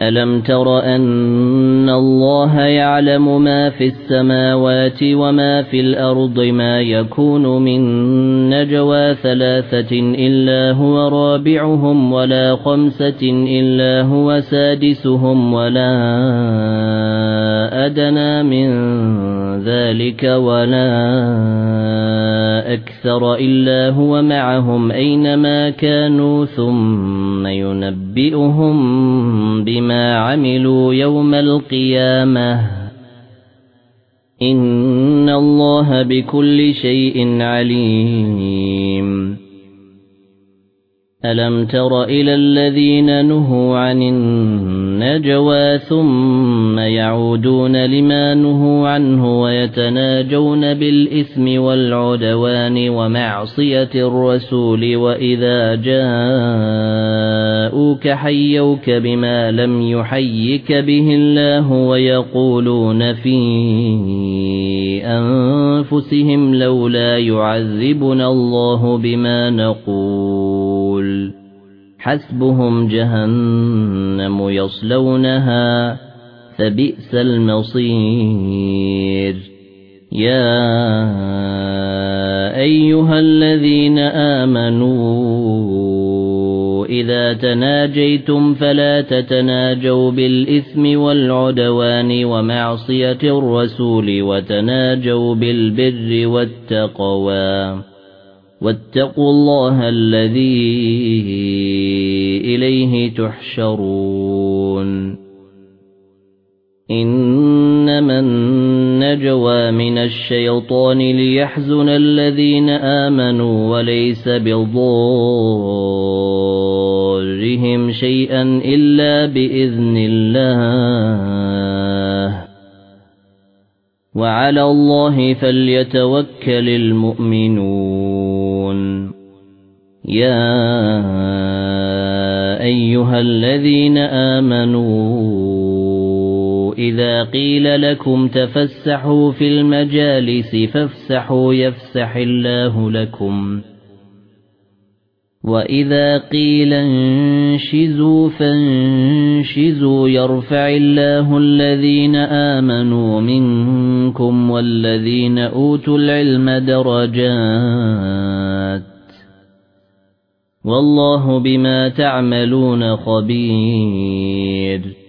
ألم تر أن الله يعلم ما في السماوات وما في الأرض ما يكون من نجوى 3 إلا هو رابعهم ولا 5 إلا هو سادسهم ولا أدنى من ذلك ولا أكثر إلا هو معهم أينما كانوا ثم ينبئهم بما عملوا يوم القيامة إن الله بكل شيء عليم ألم تر إلى الذين نهوا عن النجوى ثم يعودون لما نهوا عنه ويتناجون بالإثم والعدوان ومعصية الرسول وإذا جاءوك حيوك بما لم يحيك به الله ويقولون في أنفسهم لولا يعذبنا الله بما نقول حسبهم جهنم يصلونها فبئس المصير يا أيها الذين آمنوا إذا تناجيتم فلا تتناجوا بالإثم والعدوان ومعصية الرسول وتناجوا بالبر والتقوى واتقوا الله الذي إليه تحشرون إنما النجوى من الشيطان ليحزن الذين آمنوا وليس بضارهم شيئا إلا بإذن الله وعلى الله فليتوكل المؤمنون يا أيها الذين آمنوا إذا قيل لكم تفسحوا في المجالس فافسحوا يفسح الله لكم وإذا قيل انشزوا فانشزوا يرفع الله الذين آمنوا منكم والذين أوتوا العلم درجات والله بما تعملون خبير